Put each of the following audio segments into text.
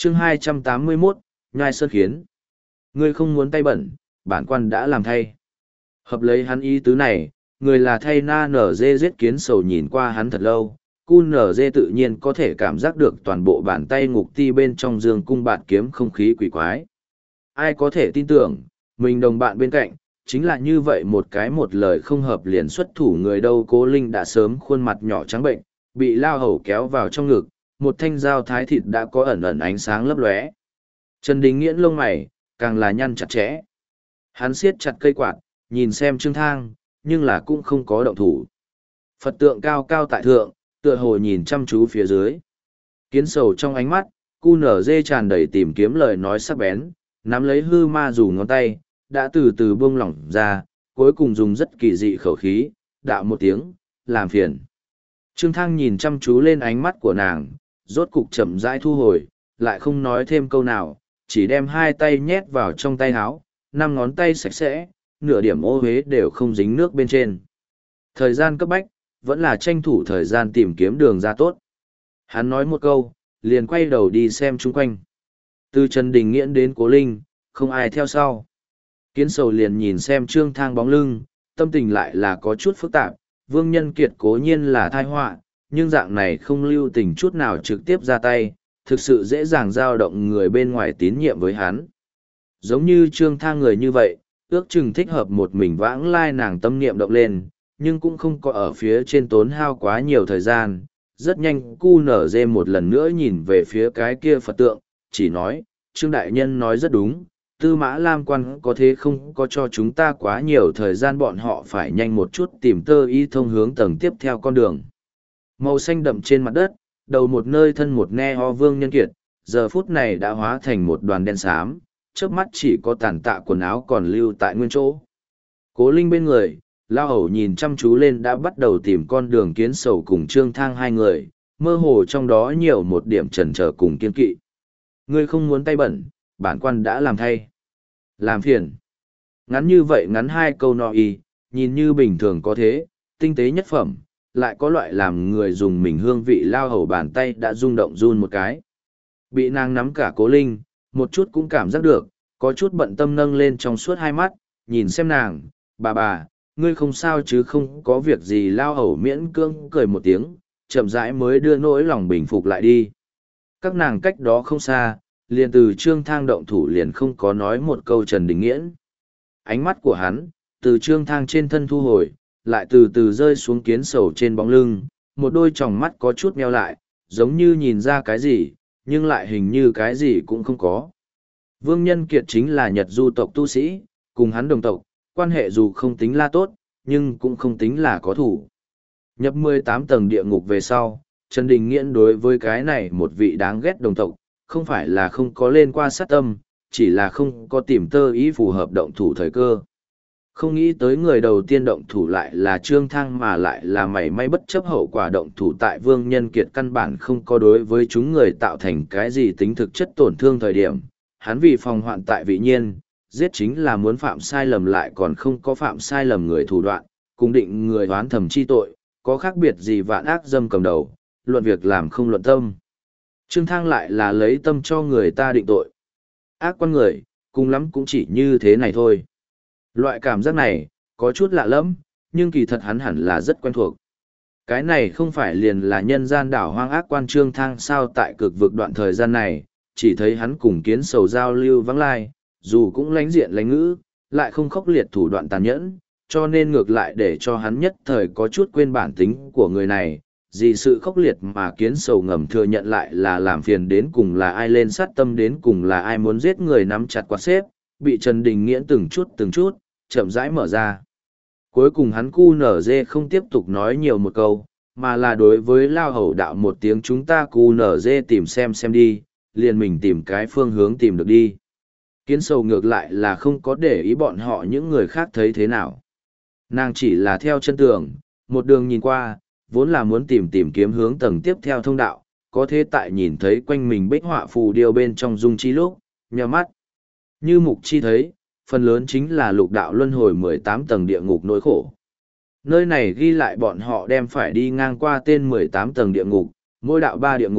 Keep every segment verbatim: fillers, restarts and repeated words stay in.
chương hai trăm tám mươi mốt, nhai sơn khiến. Ngươi không muốn tay bẩn, bản quan đã làm thay. Hợp lấy hắn ý tứ này, người là thay na nở dê giết kiến sầu nhìn qua hắn thật lâu. Cu nở dê tự nhiên có thể cảm giác được toàn bộ bàn tay ngục ti bên trong dương cung bạt kiếm không khí quỷ quái. Ai có thể tin tưởng, mình đồng bạn bên cạnh, chính là như vậy một cái một lời không hợp liền xuất thủ người đâu. Cố Linh đã sớm khuôn mặt nhỏ trắng bệnh, bị lao hầu kéo vào trong ngực, một thanh dao thái thịt đã có ẩn ẩn ánh sáng lấp lóe. Trần Đình Nghiễn lông mày, càng là nhăn chặt chẽ. Hắn siết chặt cây quạt, nhìn xem Trương Thang, nhưng là cũng không có động thủ. Phật tượng cao cao tại thượng, tựa hồ nhìn chăm chú phía dưới. Kiến sầu trong ánh mắt, cu nở dê tràn đầy tìm kiếm lời nói sắc bén, nắm lấy hư ma dù ngón tay, đã từ từ buông lỏng ra, cuối cùng dùng rất kỳ dị khẩu khí, đạo một tiếng, làm phiền. Trương Thang nhìn chăm chú lên ánh mắt của nàng, rốt cục chậm rãi thu hồi, lại không nói thêm câu nào, chỉ đem hai tay nhét vào trong tay áo, năm ngón tay sạch sẽ, nửa điểm ô huế đều không dính nước bên trên. Thời gian cấp bách, vẫn là tranh thủ thời gian tìm kiếm đường ra tốt. Hắn nói một câu, liền quay đầu đi xem chung quanh. Từ Trần Đình Nghiễn đến Cố Linh, không ai theo sau. Kiến sầu liền nhìn xem Trương Thang bóng lưng, tâm tình lại là có chút phức tạp. Vương Nhân Kiệt cố nhiên là tai họa, nhưng dạng này không lưu tình chút nào trực tiếp ra tay, thực sự dễ dàng dao động người bên ngoài tín nhiệm với hắn. Giống như Trương Thang người như vậy, ước chừng thích hợp một mình vãng lai nàng tâm niệm động lên, nhưng cũng không có ở phía trên tốn hao quá nhiều thời gian. Rất nhanh cu nở dê một lần nữa nhìn về phía cái kia Phật tượng, chỉ nói, Trương Đại Nhân nói rất đúng, Tư Mã Lam Quan có thế không có cho chúng ta quá nhiều thời gian, bọn họ phải nhanh một chút tìm tơ y thông hướng tầng tiếp theo con đường. Màu xanh đậm trên mặt đất, đầu một nơi thân một nghe ho Vương Nhân Kiệt, giờ phút này đã hóa thành một đoàn đen xám, trước mắt chỉ có tàn tạ quần áo còn lưu tại nguyên chỗ. Cố Linh bên người, lao hầu nhìn chăm chú lên đã bắt đầu tìm con đường kiến sầu cùng Trương Thang hai người, mơ hồ trong đó nhiều một điểm chần chờ cùng kiên kỵ. Ngươi không muốn tay bẩn, bản quan đã làm thay. Làm phiền. Ngắn như vậy ngắn hai câu nọ y, nhìn như bình thường có thế, tinh tế nhất phẩm, lại có loại làm người dùng mình hương vị lao hầu bàn tay đã rung động run một cái. Bị nàng nắm cả Cố Linh, một chút cũng cảm giác được, có chút bận tâm nâng lên trong suốt hai mắt, nhìn xem nàng, bà bà, ngươi không sao chứ không có việc gì. Lao hầu miễn cưỡng cười một tiếng, chậm rãi mới đưa nỗi lòng bình phục lại đi. Các nàng cách đó không xa, liền từ Trương Thang động thủ liền không có nói một câu Trần Đình Nghiễn. Ánh mắt của hắn, từ Trương Thang trên thân thu hồi, lại từ từ rơi xuống kiến sầu trên bóng lưng, một đôi tròng mắt có chút meo lại, giống như nhìn ra cái gì, nhưng lại hình như cái gì cũng không có. Vương Nhân Kiệt chính là Nhật Du tộc tu sĩ, cùng hắn đồng tộc, quan hệ dù không tính là tốt, nhưng cũng không tính là có thủ. Nhập mười tám tầng địa ngục về sau, Trần Đình Nghiễn đối với cái này một vị đáng ghét đồng tộc, không phải là không có lên qua sát tâm, chỉ là không có tìm tơ ý phù hợp động thủ thời cơ. Không nghĩ tới người đầu tiên động thủ lại là Trương Thang mà lại là mảy may bất chấp hậu quả động thủ tại Vương Nhân Kiệt căn bản không có đối với chúng người tạo thành cái gì tính thực chất tổn thương thời điểm. Hắn vì phòng hoạn tại vị nhiên, giết chính là muốn phạm sai lầm lại còn không có phạm sai lầm người thủ đoạn, cùng định người đoán thầm chi tội, có khác biệt gì vạn ác dâm cầm đầu, luận việc làm không luận tâm. Trương Thang lại là lấy tâm cho người ta định tội. Ác con người, cùng lắm cũng chỉ như thế này thôi. Loại cảm giác này, có chút lạ lẫm, nhưng kỳ thật hắn hẳn là rất quen thuộc. Cái này không phải liền là nhân gian đảo hoang ác quan Trương Thang sao tại cực vực đoạn thời gian này, chỉ thấy hắn cùng kiến sầu giao lưu vắng lai, dù cũng lánh diện lánh ngữ, lại không khốc liệt thủ đoạn tàn nhẫn, cho nên ngược lại để cho hắn nhất thời có chút quên bản tính của người này, gì sự khốc liệt mà kiến sầu ngầm thừa nhận lại là làm phiền đến cùng là ai lên sát tâm đến cùng là ai muốn giết người nắm chặt quạt xếp, bị Trần Đình Nghiễn từng chút từng chút, chậm rãi mở ra. Cuối cùng hắn cu nở dê không tiếp tục nói nhiều một câu, mà là đối với lao hầu đạo một tiếng chúng ta cu nở dê tìm xem xem đi, liền mình tìm cái phương hướng tìm được đi. Kiến sầu ngược lại là không có để ý bọn họ những người khác thấy thế nào. Nàng chỉ là theo chân tường, một đường nhìn qua, vốn là muốn tìm tìm kiếm hướng tầng tiếp theo thông đạo, có thế tại nhìn thấy quanh mình bích họa phù điêu bên trong dung chi lúc, nhờ mắt. Như mục chi thấy, phần lớn chính là lục đạo luân hồi mười tám tầng địa ngục nỗi khổ. Nơi này ghi lại bọn họ đem phải đi ngang qua tên mười tám tầng địa ngục, mỗi đạo ba địa ngục,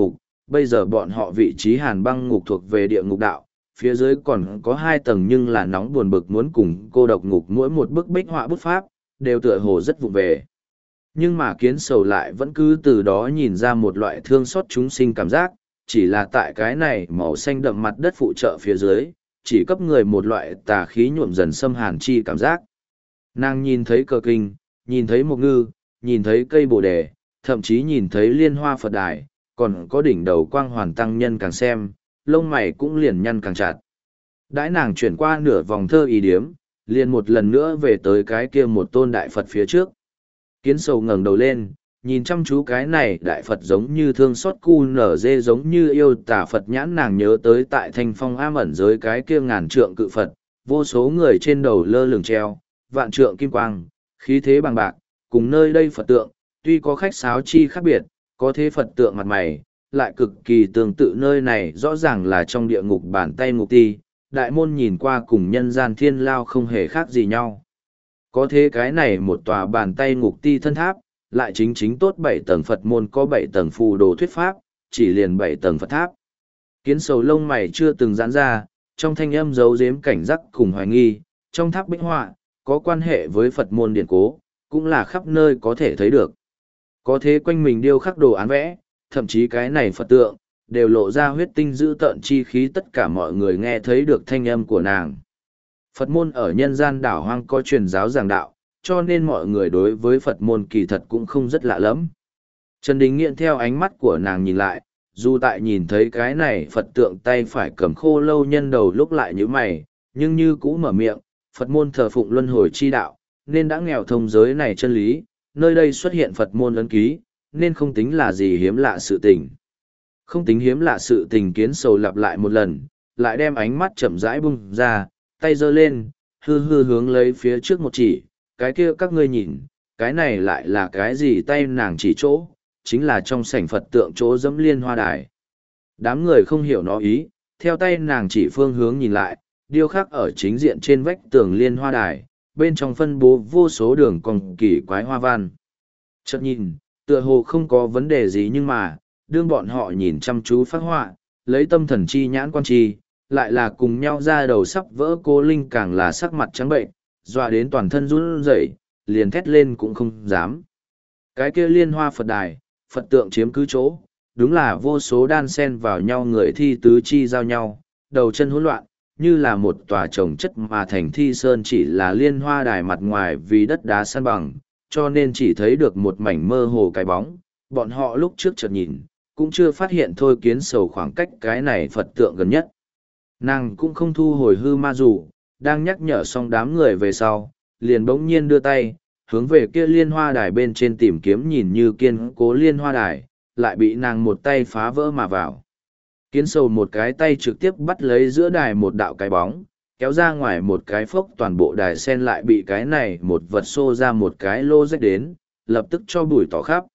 bây giờ bọn họ vị trí hàn băng ngục thuộc về địa ngục đạo, phía dưới còn có hai tầng nhưng là nóng buồn bực muốn cùng cô độc ngục mỗi một bức bích họa bút pháp, đều tựa hồ rất vụ về. Nhưng mà kiến sầu lại vẫn cứ từ đó nhìn ra một loại thương xót chúng sinh cảm giác, chỉ là tại cái này màu xanh đậm mặt đất phụ trợ phía dưới, chỉ cấp người một loại tà khí nhuộm dần xâm hàn chi cảm giác. Nàng nhìn thấy cờ kinh, nhìn thấy một ngư, nhìn thấy cây bồ đề, thậm chí nhìn thấy liên hoa Phật đài, còn có đỉnh đầu quang hoàn tăng nhân càng xem, lông mày cũng liền nhăn càng chặt. Đãi nàng chuyển qua nửa vòng thơ ý điếm, liền một lần nữa về tới cái kia một tôn đại Phật phía trước. Kiến sầu ngẩng đầu lên, nhìn chăm chú cái này đại Phật giống như thương xót cu nở dê giống như yêu tả Phật nhãn, nàng nhớ tới tại thanh phong am ẩn giới cái kia ngàn trượng cự Phật, vô số người trên đầu lơ lửng treo, vạn trượng kim quang, khí thế bằng bạc, cùng nơi đây Phật tượng, tuy có khách sáo chi khác biệt, có thế Phật tượng mặt mày, lại cực kỳ tương tự nơi này rõ ràng là trong địa ngục bàn tay ngục ti, đại môn nhìn qua cùng nhân gian thiên lao không hề khác gì nhau. Có thế cái này một tòa bàn tay ngục ti thân tháp, lại chính chính tốt bảy tầng Phật môn có bảy tầng phù đồ thuyết pháp, chỉ liền bảy tầng Phật tháp. Kiến sầu lông mày chưa từng giãn ra, trong thanh âm giấu giếm cảnh giác cùng hoài nghi, trong tháp bích họa, có quan hệ với Phật môn điển cố, cũng là khắp nơi có thể thấy được. Có thế quanh mình điêu khắc đồ án vẽ, thậm chí cái này Phật tượng, đều lộ ra huyết tinh dữ tợn chi khí, tất cả mọi người nghe thấy được thanh âm của nàng. Phật môn ở nhân gian đảo hoang có truyền giáo giảng đạo, cho nên mọi người đối với Phật môn kỳ thật cũng không rất lạ lắm. Trần Đình Nghiện theo ánh mắt của nàng nhìn lại, dù tại nhìn thấy cái này Phật tượng tay phải cầm khô lâu nhân đầu lúc lại như mày, nhưng như cũ mở miệng, Phật môn thờ phụng luân hồi chi đạo, nên đã nghèo thông giới này chân lý, nơi đây xuất hiện Phật môn ấn ký, nên không tính là gì hiếm lạ sự tình. Không tính hiếm lạ sự tình, kiến sầu lặp lại một lần, lại đem ánh mắt chậm rãi bung ra, tay giơ lên, hư hư hướng lấy phía trước một chỉ, cái kia các ngươi nhìn, cái này lại là cái gì? Tay nàng chỉ chỗ, chính là trong sảnh Phật tượng chỗ dẫm liên hoa đài. Đám người không hiểu nó ý, theo tay nàng chỉ phương hướng nhìn lại, điêu khắc ở chính diện trên vách tường liên hoa đài, bên trong phân bố vô số đường cong kỳ quái hoa văn. Chợt nhìn, tựa hồ không có vấn đề gì, nhưng mà, đương bọn họ nhìn chăm chú phát họa, lấy tâm thần chi nhãn quan chi, lại là cùng nhau ra đầu sắp vỡ. Cô Linh càng là sắc mặt trắng bệnh, dọa đến toàn thân run rẩy, liền thét lên cũng không dám. Cái kia liên hoa Phật đài, Phật tượng chiếm cứ chỗ, đúng là vô số đan sen vào nhau người thi tứ chi giao nhau, đầu chân hỗn loạn, như là một tòa trồng chất mà thành thi sơn, chỉ là liên hoa đài mặt ngoài vì đất đá san bằng, cho nên chỉ thấy được một mảnh mơ hồ cái bóng. Bọn họ lúc trước chợt nhìn, cũng chưa phát hiện thôi. Kiến sầu khoảng cách cái này Phật tượng gần nhất. Nàng cũng không thu hồi hư ma dù, đang nhắc nhở xong đám người về sau, liền bỗng nhiên đưa tay, hướng về kia liên hoa đài bên trên tìm kiếm, nhìn như kiên cố liên hoa đài, lại bị nàng một tay phá vỡ mà vào. Kiến sầu một cái tay trực tiếp bắt lấy giữa đài một đạo cái bóng, kéo ra ngoài một cái phốc, toàn bộ đài sen lại bị cái này một vật xô ra một cái lô rách đến, lập tức cho bụi tỏ khắp.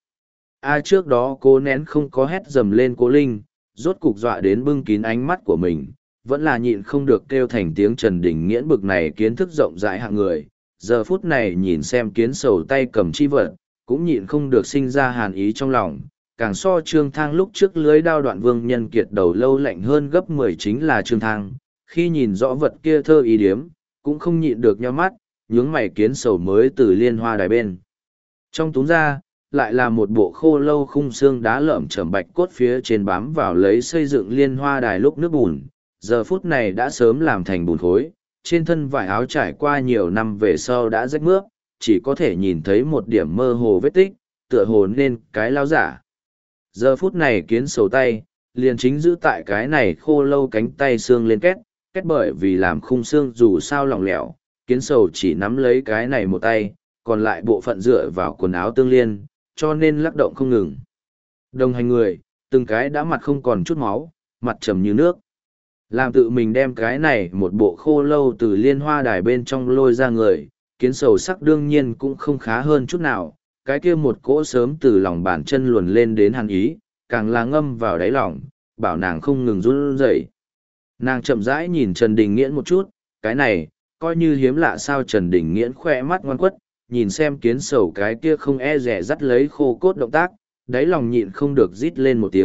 A trước đó cô nén không có hét dầm lên Cố Linh, rốt cục dọa đến bưng kín ánh mắt của mình, vẫn là nhịn không được kêu thành tiếng. Trần Đình Nghiễn bực này kiến thức rộng rãi hạng người, giờ phút này nhìn xem kiến sầu tay cầm chi vật, cũng nhịn không được sinh ra hàn ý trong lòng. Càng so Trương Thang lúc trước lưới đao đoạn vương nhân kiệt đầu lâu lạnh hơn gấp mười chính là Trương Thang, khi nhìn rõ vật kia thơ ý điếm, cũng không nhịn được nhíu mắt, nhướng mày. Kiến sầu mới từ liên hoa đài bên trong túm ra, lại là một bộ khô lâu khung xương đá lởm chởm bạch cốt, phía trên bám vào lấy xây dựng liên hoa đài lúc nước bùn, giờ phút này đã sớm làm thành bùn khối, trên thân vải áo trải qua nhiều năm về sau đã rách mướp, chỉ có thể nhìn thấy một điểm mơ hồ vết tích, tựa hồ nên cái lao giả. Giờ phút này kiến sầu tay, liền chính giữ tại cái này khô lâu cánh tay xương lên két, két bởi vì làm khung xương dù sao lỏng lẻo, kiến sầu chỉ nắm lấy cái này một tay, còn lại bộ phận dựa vào quần áo tương liên, cho nên lắc động không ngừng. Đồng hành người, từng cái đã mặt không còn chút máu, mặt trầm như nước. Làm tự mình đem cái này một bộ khô lâu từ liên hoa đài bên trong lôi ra người, kiến sầu sắc đương nhiên cũng không khá hơn chút nào. Cái kia một cỗ sớm từ lòng bàn chân luồn lên đến hàn ý, càng là ngâm vào đáy lòng, bảo nàng không ngừng run rẩy. Nàng chậm rãi nhìn Trần Đình Nghiễn một chút, cái này, coi như hiếm lạ sao? Trần Đình Nghiễn khoe mắt ngoan quất, nhìn xem kiến sầu cái kia không e rẻ dắt lấy khô cốt động tác, đáy lòng nhịn không được rít lên một tiếng,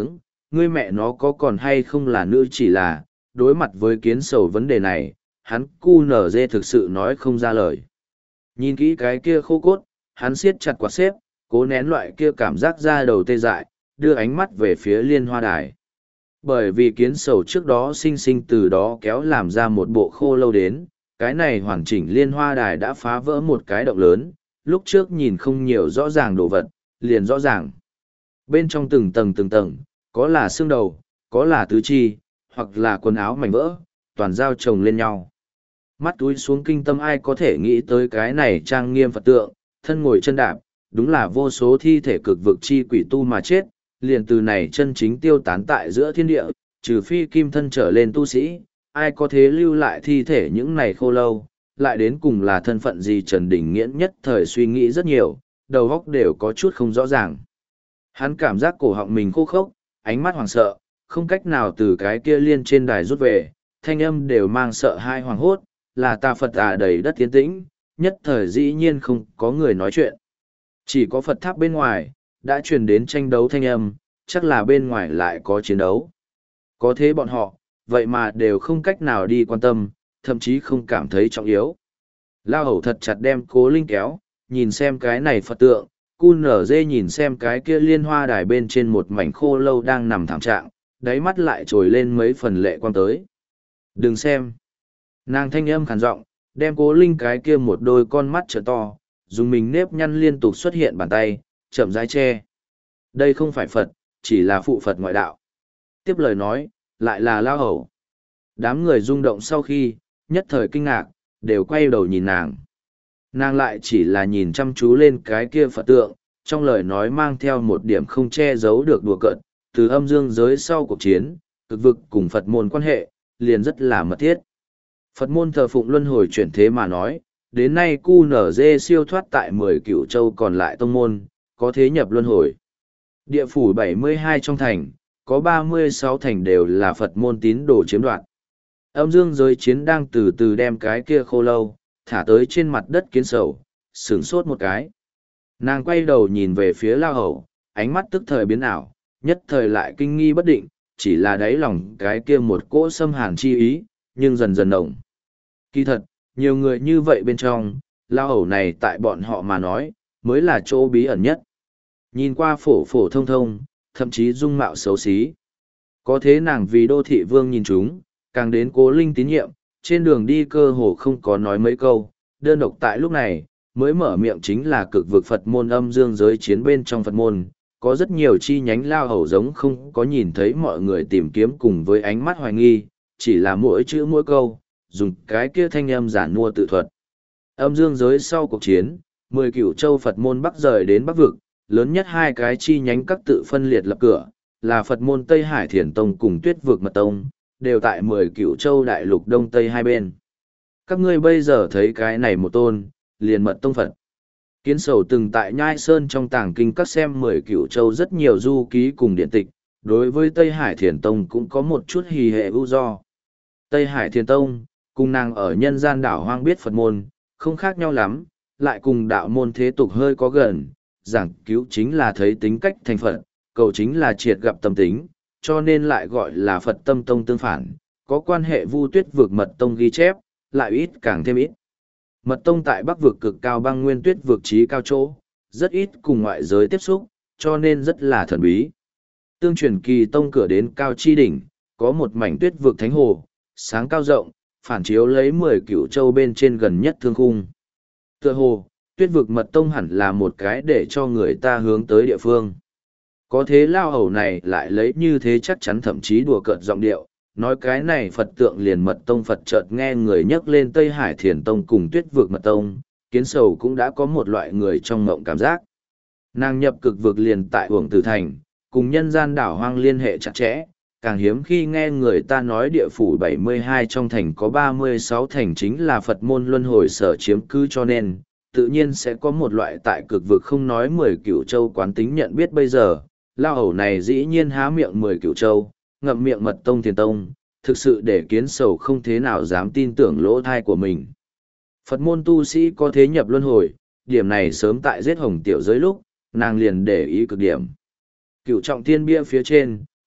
ngươi mẹ nó có còn hay không là nữ chỉ là, đối mặt với kiến sầu vấn đề này, hắn cu nở dê thực sự nói không ra lời. Nhìn kỹ cái kia khô cốt, hắn siết chặt quạt xếp, cố nén loại kia cảm giác ra đầu tê dại, đưa ánh mắt về phía liên hoa đài. Bởi vì kiến sầu trước đó sinh sinh từ đó kéo làm ra một bộ khô lâu đến, cái này hoàn chỉnh liên hoa đài đã phá vỡ một cái động lớn, lúc trước nhìn không nhiều rõ ràng đồ vật, liền rõ ràng. Bên trong từng tầng từng tầng, có là xương đầu, có là tứ chi, hoặc là quần áo mảnh vỡ, toàn giao chồng lên nhau. Mắt túi xuống kinh tâm ai có thể nghĩ tới cái này trang nghiêm Phật tượng, thân ngồi chân đạp, đúng là vô số thi thể cực vực chi quỷ tu mà chết, liền từ này chân chính tiêu tán tại giữa thiên địa, trừ phi kim thân trở lên tu sĩ, ai có thế lưu lại thi thể những này khô lâu, lại đến cùng là thân phận gì Trần Đình Nghiễn nhất thời suy nghĩ rất nhiều, đầu óc đều có chút không rõ ràng. Hắn cảm giác cổ họng mình khô khốc, ánh mắt hoảng sợ, không cách nào từ cái kia liên trên đài rút về, thanh âm đều mang sợ hai hoàng hốt, là tà Phật à đầy đất tiến tĩnh, nhất thời dĩ nhiên không có người nói chuyện. Chỉ có Phật tháp bên ngoài, đã truyền đến tranh đấu thanh âm, chắc là bên ngoài lại có chiến đấu. Có thế bọn họ, vậy mà đều không cách nào đi quan tâm, thậm chí không cảm thấy trọng yếu. Lao hầu thật chặt đem Cố Linh kéo, nhìn xem cái này Phật tượng, cu nở dê nhìn xem cái kia liên hoa đài bên trên một mảnh khô lâu đang nằm thảm trạng, đáy mắt lại trồi lên mấy phần lệ quang tới. Đừng xem. Nàng thanh âm khàn giọng, đem Cố Linh cái kia một đôi con mắt trợ to, dùng mình nếp nhăn liên tục xuất hiện bàn tay, chậm rãi che. Đây không phải Phật, chỉ là phụ Phật ngoại đạo. Tiếp lời nói, lại là Lao hầu. Đám người rung động sau khi, nhất thời kinh ngạc, đều quay đầu nhìn nàng. Nàng lại chỉ là nhìn chăm chú lên cái kia Phật tượng, trong lời nói mang theo một điểm không che giấu được đùa cợt, từ âm dương giới sau cuộc chiến, cực vực cùng Phật môn quan hệ, liền rất là mật thiết. Phật môn thờ phụng luân hồi chuyển thế mà nói, đến nay cu nở dê siêu thoát tại mười cựu châu còn lại tông môn, có thế nhập luân hồi. Địa phủ bảy mươi hai trong thành, có ba mươi sáu thành đều là Phật môn tín đồ chiếm đoạt. Âm dương giới chiến đang từ từ đem cái kia khô lâu, thả tới trên mặt đất kiến sầu, sửng sốt một cái. Nàng quay đầu nhìn về phía Lao hầu, ánh mắt tức thời biến ảo, nhất thời lại kinh nghi bất định, chỉ là đáy lòng cái kia một cỗ xâm hàn chi ý, nhưng dần dần nồng. Kỳ thật, nhiều người như vậy bên trong, Lao hầu này tại bọn họ mà nói, mới là chỗ bí ẩn nhất. Nhìn qua phổ phổ thông thông, thậm chí dung mạo xấu xí. Có thế nàng vì đô thị vương nhìn chúng, càng đến Cố Linh tín nhiệm, trên đường đi cơ hồ không có nói mấy câu, đơn độc tại lúc này, mới mở miệng chính là cực vực Phật môn âm dương giới chiến bên trong Phật môn, có rất nhiều chi nhánh Lao hầu giống không có nhìn thấy mọi người tìm kiếm cùng với ánh mắt hoài nghi, chỉ là mỗi chữ mỗi câu, dùng cái kia thanh âm giản mua tự thuật. Âm dương giới sau cuộc chiến, mười cửu châu Phật môn bắc rời đến bắc vực, lớn nhất hai cái chi nhánh các tự phân liệt lập cửa, là Phật môn Tây Hải Thiền Tông cùng Tuyết Vực Mật Tông, đều tại mười cửu châu đại lục đông tây hai bên. Các ngươi bây giờ thấy cái này một tôn, liền Mật Tông Phật. Kiến sầu từng tại Nhai Sơn trong tàng kinh các xem mười cửu châu rất nhiều du ký cùng điện tịch, đối với Tây Hải Thiền Tông cũng có một chút hì hệ ưu do. Tây Hải Thiền Tông, cùng nàng ở nhân gian đảo hoang biết Phật môn, không khác nhau lắm, lại cùng đạo môn thế tục hơi có gần, giảng cứu chính là thấy tính cách thành Phật, cầu chính là triệt gặp tâm tính, cho nên lại gọi là Phật tâm tông tương phản, có quan hệ Vu Tuyết vực Mật Tông ghi chép, lại ít càng thêm ít. Mật Tông tại Bắc vực cực cao băng nguyên tuyết vực trí cao chỗ, rất ít cùng ngoại giới tiếp xúc, cho nên rất là thần bí. Tương truyền kỳ tông cửa đến cao chi đỉnh, có một mảnh tuyết vực thánh hồ, sáng cao rộng, phản chiếu lấy mười cửu châu bên trên gần nhất thương khung. Tựa hồ, tuyết vực Mật Tông hẳn là một cái để cho người ta hướng tới địa phương. Có thế Lao hầu này lại lấy như thế chắc chắn thậm chí đùa cợt giọng điệu, nói cái này Phật tượng liền Mật Tông Phật chợt nghe người nhắc lên Tây Hải Thiền Tông cùng Tuyết vực Mật Tông, kiến sầu cũng đã có một loại người trong ngộng cảm giác. Nàng nhập cực vực liền tại Uổng Tử Thành, cùng nhân gian đảo hoang liên hệ chặt chẽ, càng hiếm khi nghe người ta nói địa phủ bảy mươi hai trong thành có ba mươi sáu thành chính là Phật môn luân hồi sở chiếm cư cho nên, tự nhiên sẽ có một loại tại cực vực không nói mười cửu châu quán tính nhận biết bây giờ. Lao hầu này dĩ nhiên há miệng mười cửu châu, ngậm miệng Mật Tông Thiền Tông, thực sự để kiến sầu không thế nào dám tin tưởng lỗ thai của mình. Phật môn tu sĩ có thế nhập luân hồi, điểm này sớm tại giết hồng tiểu giới lúc, nàng liền để ý cực điểm. Cựu trọng thiên bia phía trên,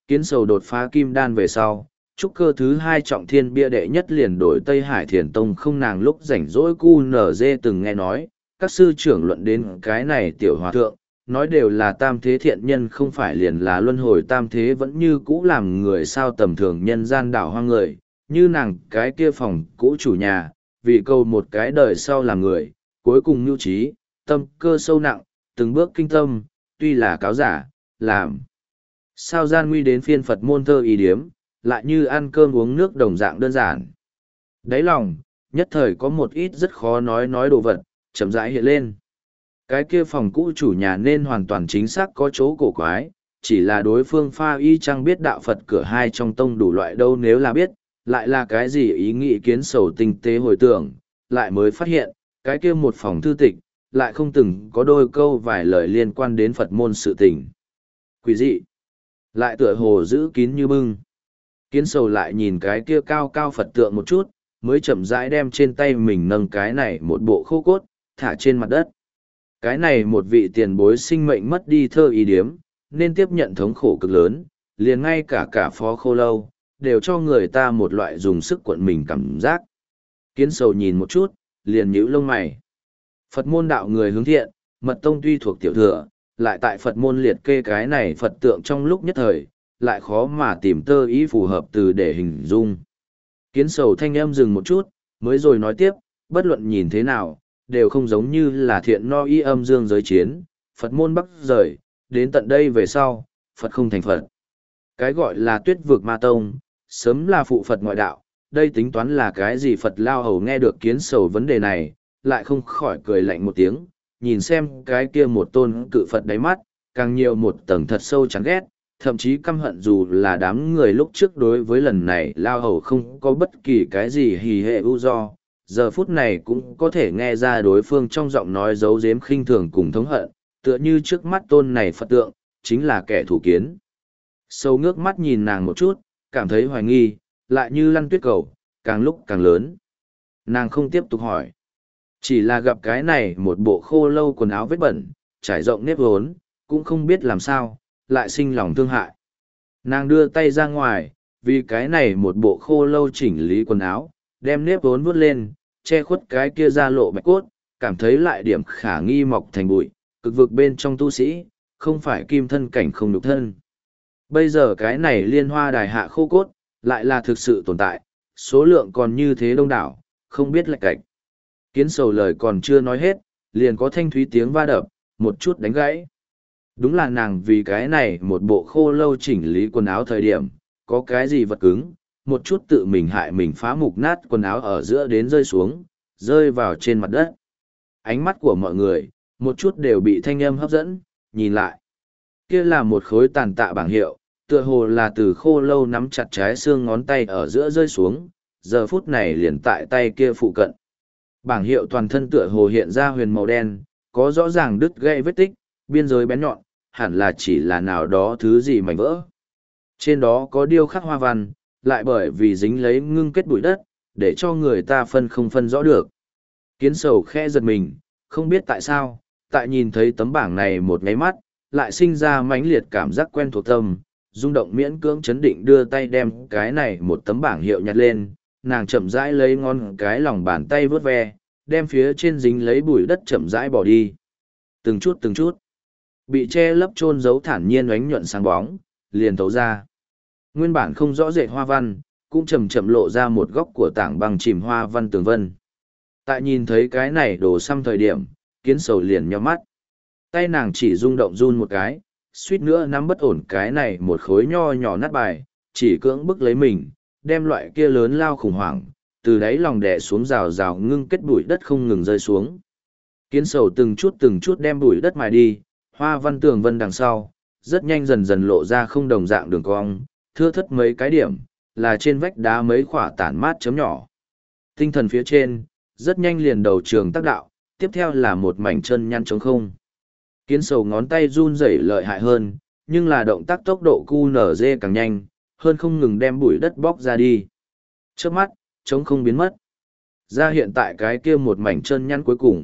Kiến sầu đột phá kim đan về sau, trúc cơ thứ hai trọng thiên bia đệ nhất liền đổi Tây Hải Thiền Tông không nàng lúc rảnh rỗi cu nở dê từng nghe nói, các sư trưởng luận đến cái này tiểu hòa thượng, nói đều là tam thế thiện nhân không phải liền là luân hồi tam thế vẫn như cũ làm người sao tầm thường nhân gian đảo hoang người, như nàng cái kia phòng cũ chủ nhà, vì câu một cái đời sau làm người, cuối cùng nhu trí, tâm cơ sâu nặng, từng bước kinh tâm, tuy là cáo giả, làm. Sao gian nguy đến phiên Phật môn thơ ý điếm, lại như ăn cơm uống nước đồng dạng đơn giản. Đáy lòng, nhất thời có một ít rất khó nói nói đồ vật, chậm rãi hiện lên. Cái kia phòng cũ chủ nhà nên hoàn toàn chính xác có chỗ cổ quái, chỉ là đối phương pha y chăng biết đạo Phật cửa hai trong tông đủ loại đâu nếu là biết, lại là cái gì ý nghĩ kiến sầu tinh tế hồi tưởng, lại mới phát hiện, cái kia một phòng thư tịch, lại không từng có đôi câu vài lời liên quan đến Phật môn sự tình. Quỷ dị, lại tựa hồ giữ kín như bưng. Kiến sầu lại nhìn cái kia cao cao Phật tượng một chút, mới chậm rãi đem trên tay mình nâng cái này một bộ khô cốt, thả trên mặt đất. Cái này một vị tiền bối sinh mệnh mất đi thơ ý điếm, nên tiếp nhận thống khổ cực lớn, liền ngay cả cả phó khô lâu, đều cho người ta một loại dùng sức cuộn mình cảm giác. Kiến sầu nhìn một chút, liền nhíu lông mày. Phật môn đạo người hướng thiện, mật tông tuy thuộc tiểu thừa, lại tại Phật môn liệt kê cái này Phật tượng trong lúc nhất thời, lại khó mà tìm tơ ý phù hợp từ để hình dung. Kiến sầu thanh âm dừng một chút, mới rồi nói tiếp, bất luận nhìn thế nào, đều không giống như là thiện no y âm dương giới chiến, Phật môn bắc rời, đến tận đây về sau, Phật không thành Phật. Cái gọi là tuyết vực ma tông, sớm là phụ Phật ngoại đạo, đây tính toán là cái gì Phật lao hầu nghe được kiến sầu vấn đề này, lại không khỏi cười lạnh một tiếng, nhìn xem cái kia một tôn cự Phật đáy mắt, càng nhiều một tầng thật sâu chán ghét, thậm chí căm hận dù là đám người lúc trước đối với lần này lao hầu không có bất kỳ cái gì hì hệ ưu do, giờ phút này cũng có thể nghe ra đối phương trong giọng nói giấu giếm khinh thường cùng thống hận, tựa như trước mắt tôn này Phật tượng, chính là kẻ thủ kiến. Sâu ngước mắt nhìn nàng một chút, cảm thấy hoài nghi, lại như lăn tuyết cầu, càng lúc càng lớn. Nàng không tiếp tục hỏi. Chỉ là gặp cái này một bộ khô lâu quần áo vết bẩn, trải rộng nếp vốn, cũng không biết làm sao, lại sinh lòng thương hại. Nàng đưa tay ra ngoài, vì cái này một bộ khô lâu chỉnh lý quần áo, đem nếp vốn vuốt lên, che khuất cái kia ra lộ bạch cốt, cảm thấy lại điểm khả nghi mọc thành bụi, cực vực bên trong tu sĩ, không phải kim thân cảnh không nhục thân. Bây giờ cái này liên hoa đài hạ khô cốt, lại là thực sự tồn tại, số lượng còn như thế đông đảo, không biết lệch cạch. Kiến sầu lời còn chưa nói hết, liền có thanh thúy tiếng va đập, một chút đánh gãy. Đúng là nàng vì cái này một bộ khô lâu chỉnh lý quần áo thời điểm, có cái gì vật cứng, một chút tự mình hại mình phá mục nát quần áo ở giữa đến rơi xuống, rơi vào trên mặt đất. Ánh mắt của mọi người, một chút đều bị thanh âm hấp dẫn, nhìn lại. Kia là một khối tàn tạ bảng hiệu, tựa hồ là từ khô lâu nắm chặt trái xương ngón tay ở giữa rơi xuống, giờ phút này liền tại tay kia phụ cận. Bảng hiệu toàn thân tựa hồ hiện ra huyền màu đen, có rõ ràng đứt gãy vết tích, biên giới bén nhọn, hẳn là chỉ là nào đó thứ gì mảnh vỡ. Trên đó có điêu khắc hoa văn, lại bởi vì dính lấy ngưng kết bụi đất, để cho người ta phân không phân rõ được. Kiến sầu khẽ giật mình, không biết tại sao, tại nhìn thấy tấm bảng này một nháy mắt, lại sinh ra mãnh liệt cảm giác quen thuộc tâm, rung động miễn cưỡng chấn định đưa tay đem cái này một tấm bảng hiệu nhặt lên, nàng chậm rãi lấy ngón cái lòng bàn tay vớt ve, đem phía trên dính lấy bụi đất chậm rãi bỏ đi. Từng chút từng chút, bị che lấp chôn giấu thản nhiên oánh nhuận sáng bóng, liền thấu ra. Nguyên bản không rõ rệt hoa văn, cũng chậm chậm lộ ra một góc của tảng băng chìm hoa văn tường vân. Tại nhìn thấy cái này đồ xăm thời điểm, kiến sầu liền nhíu mắt. Tay nàng chỉ rung động run một cái, suýt nữa nắm bất ổn cái này một khối nho nhỏ nát bài, chỉ cưỡng bức lấy mình, đem loại kia lớn lao khủng hoảng, từ đáy lòng đè xuống rào rào ngưng kết bụi đất không ngừng rơi xuống. Kiến sầu từng chút từng chút đem bụi đất mài đi, hoa văn tường vân đằng sau, rất nhanh dần dần lộ ra không đồng dạng đường cong, thưa thất mấy cái điểm, là trên vách đá mấy khỏa tản mát chấm nhỏ. Tinh thần phía trên, rất nhanh liền đầu trường tác đạo, tiếp theo là một mảnh chân nhăn trống không. Kiến sầu ngón tay run rẩy lợi hại hơn, nhưng là động tác tốc độ cu nở dê càng nhanh, hơn không ngừng đem bụi đất bóc ra đi. Trước mắt, trống không biến mất. Ra hiện tại cái kia một mảnh chân nhăn cuối cùng,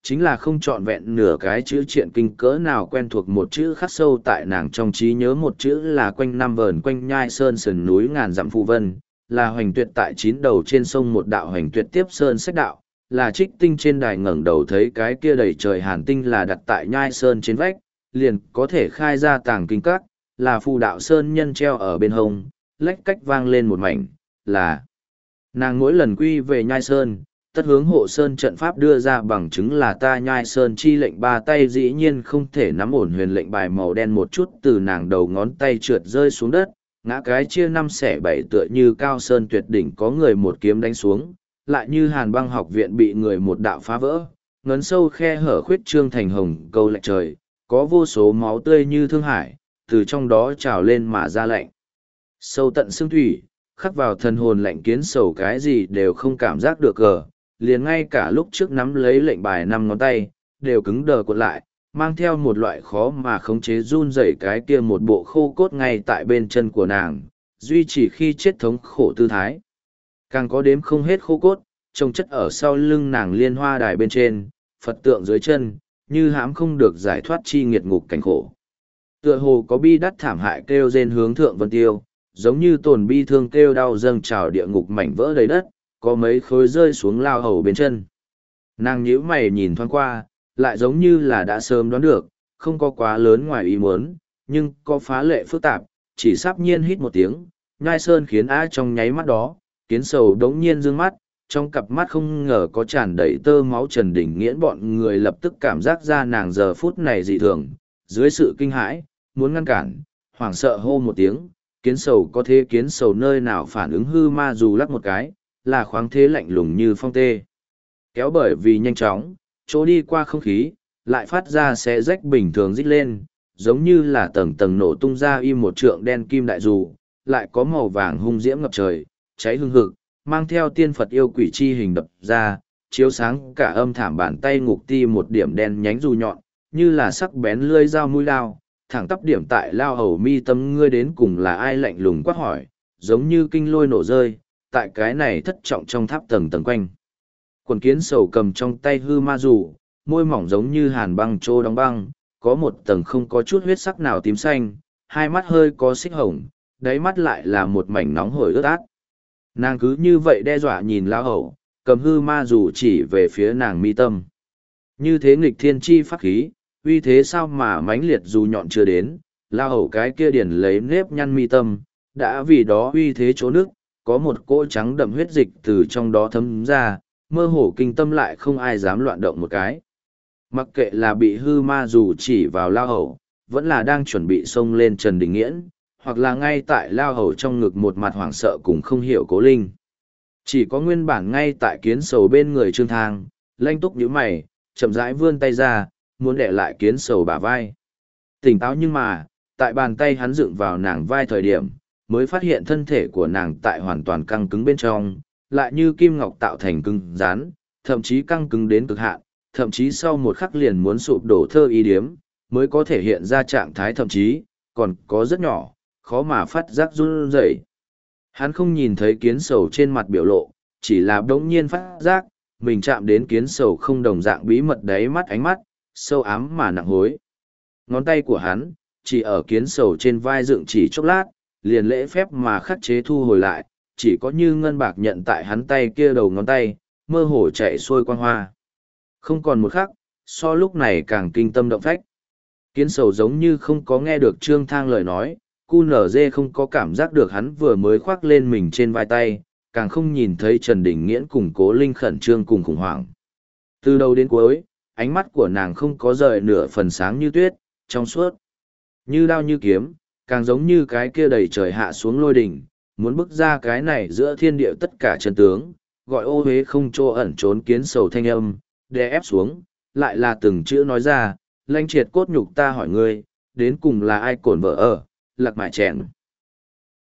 chính là không trọn vẹn nửa cái chữ triện kinh cỡ nào quen thuộc một chữ khắc sâu tại nàng trong trí nhớ một chữ là quanh năm vờn quanh nhai sơn sườn núi ngàn dặm phù vân, là hoành tuyệt tại chín đầu trên sông một đạo hoành tuyệt tiếp sơn sách đạo, là trích tinh trên đài ngẩng đầu thấy cái kia đầy trời hàn tinh là đặt tại nhai sơn trên vách, liền có thể khai ra tàng kinh các, là phù đạo sơn nhân treo ở bên hông, lách cách vang lên một mảnh, là nàng mỗi lần quy về nhai sơn, tất hướng hộ sơn trận pháp đưa ra bằng chứng là ta nhai sơn chi lệnh ba tay dĩ nhiên không thể nắm ổn huyền lệnh bài màu đen một chút từ nàng đầu ngón tay trượt rơi xuống đất, ngã cái chia năm xẻ bảy tựa như cao sơn tuyệt đỉnh có người một kiếm đánh xuống, lại như hàn băng học viện bị người một đạo phá vỡ, ngấn sâu khe hở khuyết trương thành hồng câu lạnh trời, có vô số máu tươi như thương hải, từ trong đó trào lên mà ra lạnh. Sâu tận xương thủy, khắc vào thần hồn lạnh kiến sầu cái gì đều không cảm giác được cờ, liền ngay cả lúc trước nắm lấy lệnh bài năm ngón tay, đều cứng đờ cuộn lại, mang theo một loại khó mà khống chế run rẩy cái kia một bộ khô cốt ngay tại bên chân của nàng, duy trì khi chết thống khổ tư thái. Càng có đếm không hết khô cốt, trông chất ở sau lưng nàng liên hoa đài bên trên, Phật tượng dưới chân, như hãm không được giải thoát chi nghiệt ngục cảnh khổ. Tựa hồ có bi đắt thảm hại kêu rên hướng thượng vân tiêu, giống như tồn bi thương kêu đau dâng trào địa ngục mảnh vỡ đầy đất, có mấy khối rơi xuống lao hầu bên chân. Nàng nhíu mày nhìn thoáng qua, lại giống như là đã sớm đoán được, không có quá lớn ngoài ý muốn, nhưng có phá lệ phức tạp, chỉ sắp nhiên hít một tiếng, nhai sơn khiến á trong nháy mắt đó, kiến sầu đống nhiên dương mắt, trong cặp mắt không ngờ có tràn đầy tơ máu Trần Đình Nghiễn bọn người lập tức cảm giác ra nàng giờ phút này dị thường, dưới sự kinh hãi, muốn ngăn cản, hoảng sợ hô một tiếng, kiến sầu có thế kiến sầu nơi nào phản ứng hư ma dù lắc một cái, là khoáng thế lạnh lùng như phong tê. Kéo bởi vì nhanh chóng, chỗ đi qua không khí, lại phát ra xé rách bình thường rít lên, giống như là tầng tầng nổ tung ra im một trượng đen kim đại dù, lại có màu vàng hung diễm ngập trời, cháy hương hực, mang theo tiên Phật yêu quỷ chi hình đập ra, chiếu sáng cả âm thảm bàn tay ngục ti một điểm đen nhánh dù nhọn, như là sắc bén lưỡi dao mũi lao, thẳng tắp điểm tại lao hầu mi tâm ngươi đến cùng là ai lạnh lùng quát hỏi, giống như kinh lôi nổ rơi, tại cái này thất trọng trong tháp tầng tầng quanh. Quần kiến sầu cầm trong tay hư ma dù, môi mỏng giống như hàn băng trô đóng băng, có một tầng không có chút huyết sắc nào tím xanh, hai mắt hơi có xích hồng, đáy mắt lại là một mảnh nóng hổi ướt át. Nàng cứ như vậy đe dọa nhìn lao hầu, cầm hư ma dù chỉ về phía nàng mi tâm. Như thế nghịch thiên chi pháp khí, uy thế sao mà mãnh liệt dù nhọn chưa đến, lao hầu cái kia điển lấy nếp nhăn mi tâm, đã vì đó uy thế chỗ nước, có một cỗ trắng đậm huyết dịch từ trong đó thấm ra, mơ hồ kinh tâm lại không ai dám loạn động một cái. Mặc kệ là bị hư ma dù chỉ vào lao hầu, vẫn là đang chuẩn bị xông lên Trần Đình Nghiễn, hoặc là ngay tại lao hầu trong ngực một mặt hoảng sợ cùng không hiểu cố linh. Chỉ có nguyên bản ngay tại kiến sầu bên người Trương Thang, lanh túc nhíu mày, chậm rãi vươn tay ra, muốn đè lại kiến sầu bả vai. Tỉnh táo nhưng mà, tại bàn tay hắn dựng vào nàng vai thời điểm, mới phát hiện thân thể của nàng tại hoàn toàn căng cứng bên trong, lại như kim ngọc tạo thành cứng rắn, thậm chí căng cứng đến cực hạn, thậm chí sau một khắc liền muốn sụp đổ thơ y điếm, mới có thể hiện ra trạng thái thậm chí, còn có rất nhỏ, khó mà phát giác run rẩy. Hắn không nhìn thấy kiến sầu trên mặt biểu lộ, chỉ là đống nhiên phát giác, mình chạm đến kiến sầu không đồng dạng bí mật đáy mắt ánh mắt, sâu ám mà nặng hối. Ngón tay của hắn, chỉ ở kiến sầu trên vai dựng chỉ chốc lát, liền lễ phép mà khắc chế thu hồi lại, chỉ có như ngân bạc nhận tại hắn tay kia đầu ngón tay, mơ hồ chạy xuôi quang hoa. Không còn một khắc, so lúc này càng kinh tâm động phách. Kiến sầu giống như không có nghe được Trương Thang lời nói, cu nở dê không có cảm giác được hắn vừa mới khoác lên mình trên vai tay, càng không nhìn thấy Trần Đình Nghiễn cùng Cố Linh khẩn trương cùng khủng hoảng. Từ đầu đến cuối, ánh mắt của nàng không có rời nửa phần sáng như tuyết, trong suốt, như đao như kiếm, càng giống như cái kia đầy trời hạ xuống lôi đỉnh, muốn bức ra cái này giữa thiên địa tất cả chân tướng, gọi ô hế không chỗ ẩn trốn kiến sầu thanh âm, đè ép xuống, lại là từng chữ nói ra, lanh triệt cốt nhục ta hỏi ngươi, đến cùng là ai cổn vợ ở, lạc mại chèn.